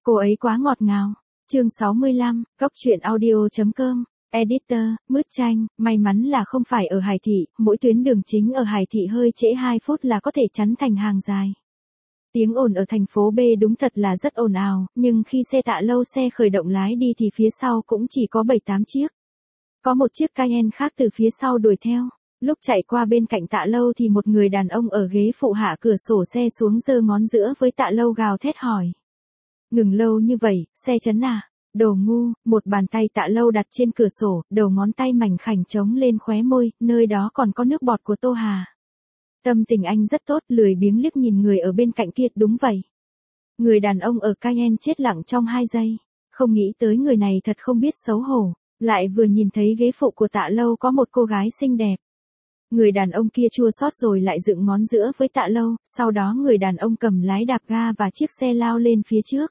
Cô ấy quá ngọt ngào. Chương 65, Góc truyện audio.com. Editor, Mứt Chanh, may mắn là không phải ở Hải Thị, mỗi tuyến đường chính ở Hải Thị hơi trễ 2 phút là có thể chắn thành hàng dài. Tiếng ồn ở thành phố B đúng thật là rất ồn ào, nhưng khi xe Tạ Lâu xe khởi động lái đi thì phía sau cũng chỉ có 7-8 chiếc. Có một chiếc Cayenne khác từ phía sau đuổi theo. Lúc chạy qua bên cạnh Tạ Lâu thì một người đàn ông ở ghế phụ hạ cửa sổ xe xuống giơ ngón giữa với Tạ Lâu gào thét hỏi. Ngừng lâu như vậy, xe chấn à? Đồ ngu, một bàn tay Tạ Lâu đặt trên cửa sổ, đầu ngón tay mảnh khảnh trống lên khóe môi, nơi đó còn có nước bọt của Tô Hà. Tâm tình anh rất tốt, lười biếng liếc nhìn người ở bên cạnh kia, đúng vậy. Người đàn ông ở Cayenne chết lặng trong 2 giây, không nghĩ tới người này thật không biết xấu hổ, lại vừa nhìn thấy ghế phụ của Tạ Lâu có một cô gái xinh đẹp. Người đàn ông kia chua xót rồi lại dựng ngón giữa với Tạ Lâu, sau đó người đàn ông cầm lái đạp ga và chiếc xe lao lên phía trước.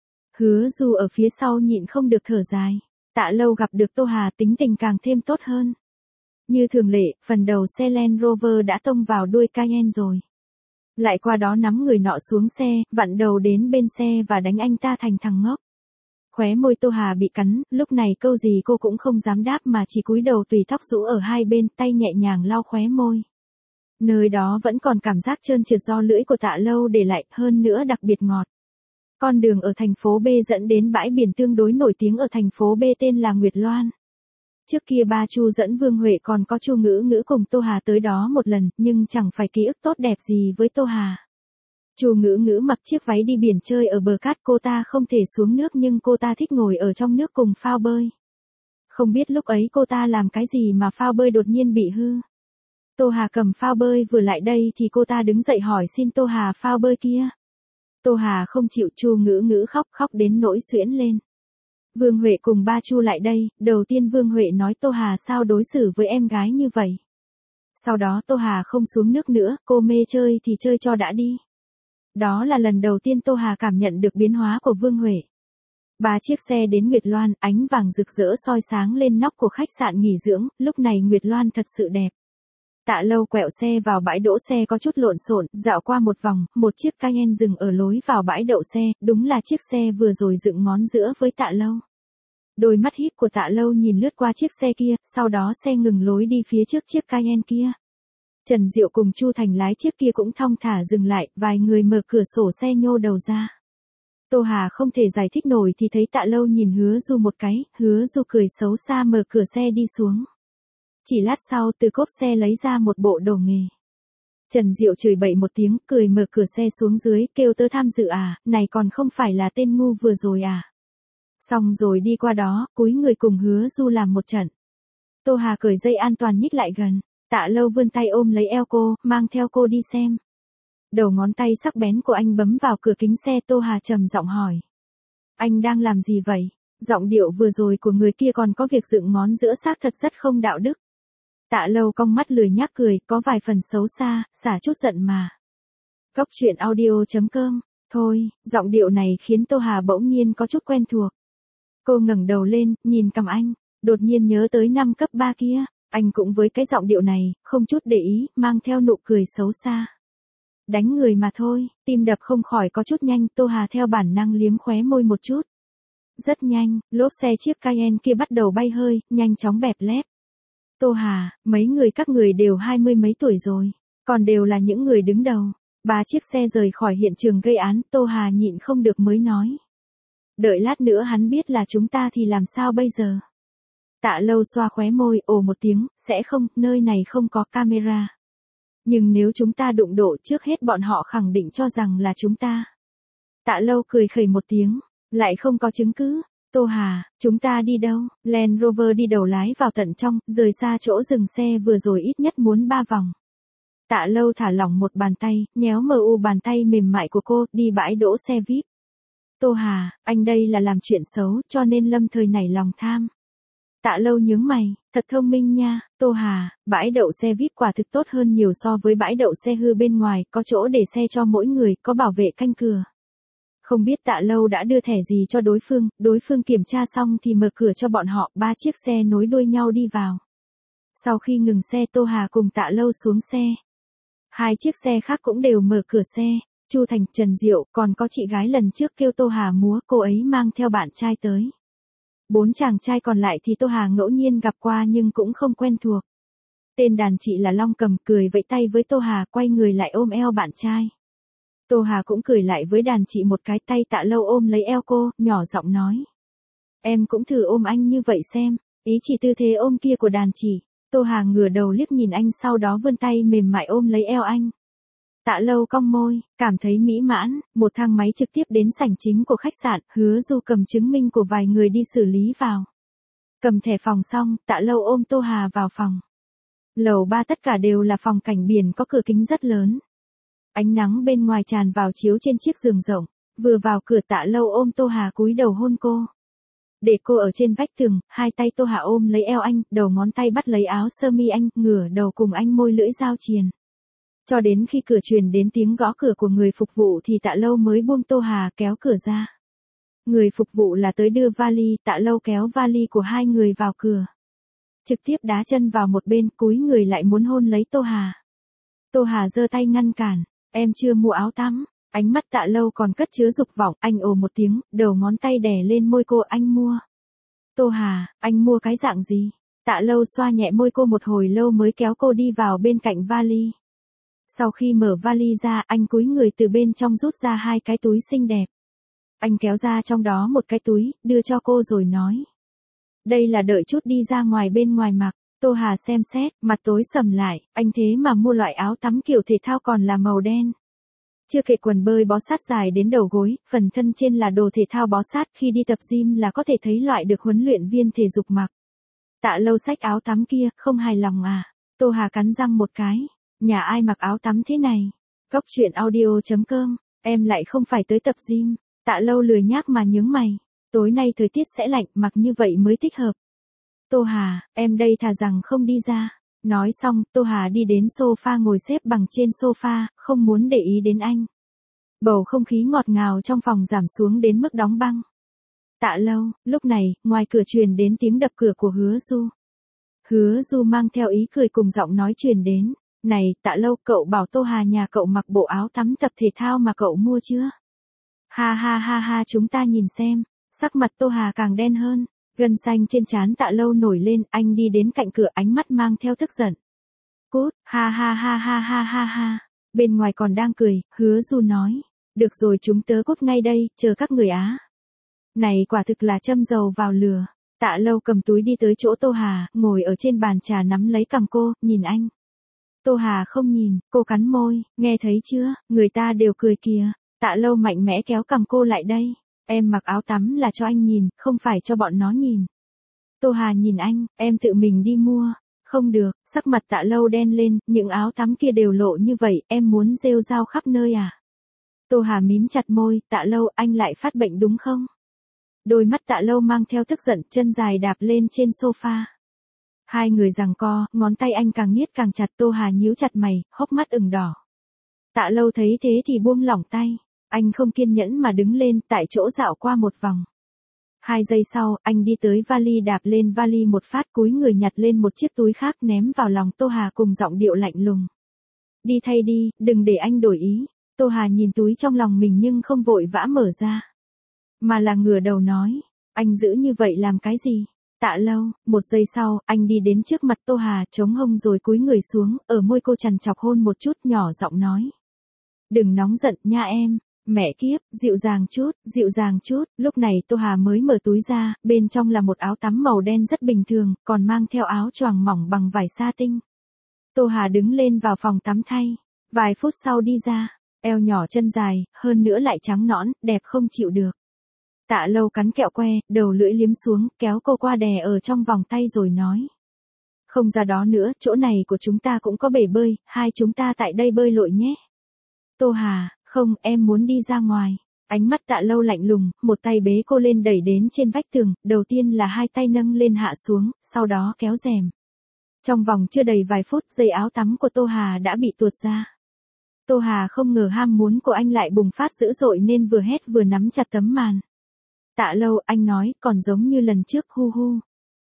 Hứa Du ở phía sau nhịn không được thở dài. Tạ Lâu gặp được Tô Hà tính tình càng thêm tốt hơn. Như thường lệ, phần đầu xe Land Rover đã tông vào đuôi Cayenne rồi. Lại qua đó nắm người nọ xuống xe, vặn đầu đến bên xe và đánh anh ta thành thằng ngốc. Khóe môi Tô Hà bị cắn, lúc này câu gì cô cũng không dám đáp mà chỉ cúi đầu tùy tóc rũ ở hai bên, tay nhẹ nhàng lau khóe môi. Nơi đó vẫn còn cảm giác trơn trượt do lưỡi của Tạ Lâu để lại, hơn nữa đặc biệt ngọt. Con đường ở thành phố B dẫn đến bãi biển tương đối nổi tiếng ở thành phố B tên là Nguyệt Loan. Trước kia ba Chu dẫn Vương Huệ còn có Chu Ngữ Ngữ cùng Tô Hà tới đó một lần, nhưng chẳng phải ký ức tốt đẹp gì với Tô Hà. Chu Ngữ Ngữ mặc chiếc váy đi biển chơi ở bờ cát, cô ta không thể xuống nước nhưng cô ta thích ngồi ở trong nước cùng phao bơi. Không biết lúc ấy cô ta làm cái gì mà phao bơi đột nhiên bị hư. Tô Hà cầm phao bơi vừa lại đây thì cô ta đứng dậy hỏi xin Tô Hà phao bơi kia. Tô Hà không chịu, Chu Ngữ Ngữ khóc đến nỗi suyễn lên. Vương Huệ cùng ba Chu lại đây, đầu tiên Vương Huệ nói Tô Hà sao đối xử với em gái như vậy. Sau đó Tô Hà không xuống nước nữa, cô mê chơi thì chơi cho đã đi. Đó là lần đầu tiên Tô Hà cảm nhận được biến hóa của Vương Huệ. 3 chiếc xe đến Nguyệt Loan, ánh vàng rực rỡ soi sáng lên nóc của khách sạn nghỉ dưỡng, lúc này Nguyệt Loan thật sự đẹp. Tạ Lâu quẹo xe vào bãi đỗ xe có chút lộn xộn, dạo qua một vòng, một chiếc Cayenne dừng ở lối vào bãi đậu xe, đúng là chiếc xe vừa rồi dựng ngón giữa với Tạ Lâu. Đôi mắt híp của Tạ Lâu nhìn lướt qua chiếc xe kia, sau đó xe ngừng lối đi phía trước chiếc Cayenne kia. Trần Diệu cùng Chu Thành lái chiếc kia cũng thong thả dừng lại, vài người mở cửa sổ xe nhô đầu ra. Tô Hà không thể giải thích nổi thì thấy Tạ Lâu nhìn Hứa Du một cái, Hứa Du cười xấu xa mở cửa xe đi xuống. Chỉ lát sau từ cốp xe lấy ra một bộ đồ nghề. Trần Diệu chửi bậy một tiếng, cười mở cửa xe xuống dưới, kêu tớ tham dự à, này còn không phải là tên ngu vừa rồi à. Xong rồi đi qua đó, cúi người cùng Hứa Du làm một trận. Tô Hà cởi dây an toàn nhích lại gần. Tạ Lâu vươn tay ôm lấy eo cô, mang theo cô đi xem. Đầu ngón tay sắc bén của anh bấm vào cửa kính xe, Tô Hà trầm giọng hỏi. Anh đang làm gì vậy? Giọng điệu vừa rồi của người kia còn có việc dựng ngón giữa xác thật rất không đạo đức. Tạ Lâu cong mắt lười nhác cười, có vài phần xấu xa, xả chút giận mà. Góc truyện audio.com. Thôi, giọng điệu này khiến Tô Hà bỗng nhiên có chút quen thuộc. Cô ngẩng đầu lên, nhìn cằm anh, đột nhiên nhớ tới năm cấp 3 kia. Anh cũng với cái giọng điệu này, không chút để ý, mang theo nụ cười xấu xa. Đánh người mà thôi, tim đập không khỏi có chút nhanh, Tô Hà theo bản năng liếm khóe môi một chút. Rất nhanh, lốp xe chiếc Cayenne kia bắt đầu bay hơi, nhanh chóng bẹp lép. Tô Hà, mấy người các người đều 20 mấy tuổi rồi, còn đều là những người đứng đầu. 3 chiếc xe rời khỏi hiện trường gây án, Tô Hà nhịn không được mới nói. Đợi lát nữa hắn biết là chúng ta thì làm sao bây giờ? Tạ Lâu xoa khóe môi, ồ một tiếng, sẽ không, nơi này không có camera. Nhưng nếu chúng ta đụng độ trước hết bọn họ khẳng định cho rằng là chúng ta. Tạ Lâu cười khẩy một tiếng, lại không có chứng cứ. Tô Hà, chúng ta đi đâu? Land Rover đi đầu lái vào tận trong, rời xa chỗ dừng xe vừa rồi ít nhất muốn 3 vòng. Tạ Lâu thả lỏng một bàn tay, nhéo bàn tay mềm mại của cô, đi bãi đỗ xe VIP. Tô Hà, anh đây là làm chuyện xấu, cho nên lâm thời nảy lòng tham. Tạ Lâu nhướng mày, thật thông minh nha. Tô Hà, bãi đậu xe VIP quả thực tốt hơn nhiều so với bãi đậu xe hư bên ngoài, có chỗ để xe cho mỗi người, có bảo vệ canh cửa. Không biết Tạ Lâu đã đưa thẻ gì cho đối phương kiểm tra xong thì mở cửa cho bọn họ, 3 chiếc xe nối đuôi nhau đi vào. Sau khi ngừng xe, Tô Hà cùng Tạ Lâu xuống xe. 2 chiếc xe khác cũng đều mở cửa xe. Chu Thành, Trần Diệu, còn có chị gái lần trước kêu Tô Hà múa, cô ấy mang theo bạn trai tới. 4 chàng trai còn lại thì Tô Hà ngẫu nhiên gặp qua nhưng cũng không quen thuộc. Tên đàn chị là Long Cầm, cười vẫy tay với Tô Hà, quay người lại ôm eo bạn trai. Tô Hà cũng cười lại với đàn chị một cái, tay Tạ Lâu ôm lấy eo cô, nhỏ giọng nói. Em cũng thử ôm anh như vậy xem, ý chỉ tư thế ôm kia của đàn chị. Tô Hà ngửa đầu liếc nhìn anh, sau đó vươn tay mềm mại ôm lấy eo anh. Tạ Lâu cong môi, cảm thấy mỹ mãn, một thang máy trực tiếp đến sảnh chính của khách sạn, Hứa Du cầm chứng minh của vài người đi xử lý vào. Cầm thẻ phòng xong, Tạ Lâu ôm Tô Hà vào phòng. Lầu 3 tất cả đều là phòng cảnh biển có cửa kính rất lớn. Ánh nắng bên ngoài tràn vào chiếu trên chiếc giường rộng, vừa vào cửa Tạ Lâu ôm Tô Hà cúi đầu hôn cô. Để cô ở trên vách tường, hai tay Tô Hà ôm lấy eo anh, đầu ngón tay bắt lấy áo sơ mi anh, ngửa đầu cùng anh môi lưỡi giao triền. Cho đến khi cửa truyền đến tiếng gõ cửa của người phục vụ thì Tạ Lâu mới buông Tô Hà kéo cửa ra. Người phục vụ là tới đưa vali, Tạ Lâu kéo vali của hai người vào cửa. Trực tiếp đá chân vào một bên, cúi người lại muốn hôn lấy Tô Hà. Tô Hà giơ tay ngăn cản, em chưa mua áo tắm. Ánh mắt Tạ Lâu còn cất chứa dục vọng, anh ồ một tiếng, đầu ngón tay đè lên môi cô, anh mua. Tô Hà, anh mua cái dạng gì? Tạ Lâu xoa nhẹ môi cô một hồi lâu mới kéo cô đi vào bên cạnh vali. Sau khi mở vali ra, anh cúi người từ bên trong rút ra hai cái túi xinh đẹp. Anh kéo ra trong đó một cái túi, đưa cho cô rồi nói. Đây là đợi chút đi ra ngoài bên ngoài mặc. Tô Hà xem xét, mặt tối sầm lại, anh thế mà mua loại áo tắm kiểu thể thao còn là màu đen. Chưa kể quần bơi bó sát dài đến đầu gối, phần thân trên là đồ thể thao bó sát, khi đi tập gym là có thể thấy loại được huấn luyện viên thể dục mặc. Tạ Lâu xách áo tắm kia, không hài lòng à? Tô Hà cắn răng một cái. Nhà ai mặc áo tắm thế này? Cóc truyện audio.com, em lại không phải tới tập gym. Tạ Lâu lười nhác mà nhướng mày. Tối nay thời tiết sẽ lạnh, mặc như vậy mới thích hợp. Tô Hà, em đây thà rằng không đi ra. Nói xong, Tô Hà đi đến sofa ngồi xếp bằng trên sofa, không muốn để ý đến anh. Bầu không khí ngọt ngào trong phòng giảm xuống đến mức đóng băng. Tạ Lâu, lúc này, ngoài cửa truyền đến tiếng đập cửa của Hứa Du. Hứa Du mang theo ý cười cùng giọng nói truyền đến. Này, Tạ Lâu, cậu bảo Tô Hà nhà cậu mặc bộ áo tắm tập thể thao mà cậu mua chưa? Ha ha ha ha, chúng ta nhìn xem. Sắc mặt Tô Hà càng đen hơn. Gân xanh trên trán Tạ Lâu nổi lên, anh đi đến cạnh cửa, ánh mắt mang theo tức giận. Cút, ha ha ha ha ha ha ha. Bên ngoài còn đang cười, Hứa Du nói. Được rồi, chúng tớ cút ngay đây, chờ các người á. Này quả thực là châm dầu vào lửa. Tạ Lâu cầm túi đi tới chỗ Tô Hà, ngồi ở trên bàn trà nắm lấy cằm cô, nhìn anh. Tô Hà không nhìn, cô cắn môi, nghe thấy chưa, người ta đều cười kìa. Tạ Lâu mạnh mẽ kéo cằm cô lại đây. Em mặc áo tắm là cho anh nhìn, không phải cho bọn nó nhìn. Tô Hà nhìn anh, em tự mình đi mua. Không được, sắc mặt Tạ Lâu đen lên, những áo tắm kia đều lộ như vậy, em muốn rêu rao khắp nơi à? Tô Hà mím chặt môi, Tạ Lâu, anh lại phát bệnh đúng không? Đôi mắt Tạ Lâu mang theo tức giận, chân dài đạp lên trên sofa. Hai người giằng co, ngón tay anh càng niết càng chặt, Tô Hà nhíu chặt mày, hốc mắt ửng đỏ. Tạ Lâu thấy thế thì buông lỏng tay. Anh không kiên nhẫn mà đứng lên, tại chỗ dạo qua một vòng. 2 giây sau, anh đi tới vali, đạp lên vali một phát, cúi người nhặt lên một chiếc túi khác ném vào lòng Tô Hà cùng giọng điệu lạnh lùng. Đi thay đi, đừng để anh đổi ý. Tô Hà nhìn túi trong lòng mình nhưng không vội vã mở ra. Mà là ngửa đầu nói, anh giữ như vậy làm cái gì? Tạ Lâu, 1 giây sau, anh đi đến trước mặt Tô Hà, chống hông rồi cúi người xuống, ở môi cô chằn chọc hôn một chút, nhỏ giọng nói. Đừng nóng giận nha em. Mẹ kiếp, dịu dàng chút, dịu dàng chút. Lúc này Tô Hà mới mở túi ra, bên trong là một áo tắm màu đen rất bình thường, còn mang theo áo choàng mỏng bằng vải sa tinh. Tô Hà đứng lên vào phòng tắm thay. Vài phút sau đi ra, eo nhỏ chân dài, hơn nữa lại trắng nõn, đẹp không chịu được. Tạ Lâu cắn kẹo que, đầu lưỡi liếm xuống, kéo cô qua đè ở trong vòng tay rồi nói. Không ra đó nữa, chỗ này của chúng ta cũng có bể bơi, hai chúng ta tại đây bơi lội nhé. Tô Hà, không, em muốn đi ra ngoài. Ánh mắt Tạ Lâu lạnh lùng, một tay bế cô lên đẩy đến trên vách tường, đầu tiên là hai tay nâng lên hạ xuống, sau đó kéo rèm. Trong vòng chưa đầy vài phút, dây áo tắm của Tô Hà đã bị tuột ra. Tô Hà không ngờ ham muốn của anh lại bùng phát dữ dội nên vừa hét vừa nắm chặt tấm màn. Tạ Lâu, anh nói, còn giống như lần trước, hu hu.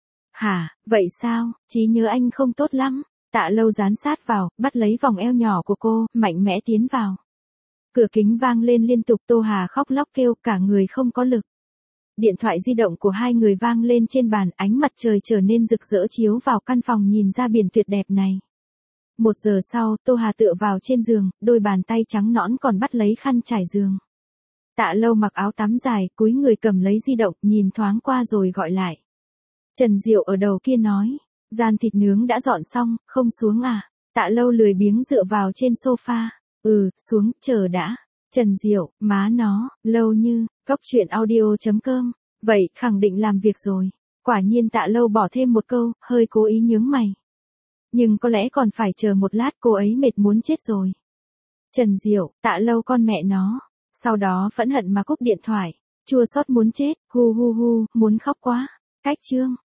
Hả, vậy sao, trí nhớ anh không tốt lắm. Tạ Lâu dán sát vào, bắt lấy vòng eo nhỏ của cô, mạnh mẽ tiến vào. Cửa kính vang lên liên tục, Tô Hà khóc lóc kêu, cả người không có lực. Điện thoại di động của hai người vang lên trên bàn, ánh mặt trời trở nên rực rỡ chiếu vào căn phòng nhìn ra biển tuyệt đẹp này. 1 giờ sau, Tô Hà tựa vào trên giường, đôi bàn tay trắng nõn còn bắt lấy khăn trải giường. Tạ Lâu mặc áo tắm dài, cúi người cầm lấy di động, nhìn thoáng qua rồi gọi lại. Trần Diệu ở đầu kia nói, gian thịt nướng đã dọn xong, không xuống à? Tạ Lâu lười biếng dựa vào trên sofa. Xuống, chờ đã. Trần Diệu, má nó, lâu như, Cóc truyện audio.com. Vậy, khẳng định làm việc rồi. Quả nhiên Tạ Lâu bỏ thêm một câu, hơi cố ý nhướng mày. Nhưng có lẽ còn phải chờ một lát, cô ấy mệt muốn chết rồi. Trần Diệu, Tạ Lâu con mẹ nó. Sau đó phẫn hận mà cúp điện thoại. Chua xót muốn chết, hu hu hu, muốn khóc quá. Cách chương.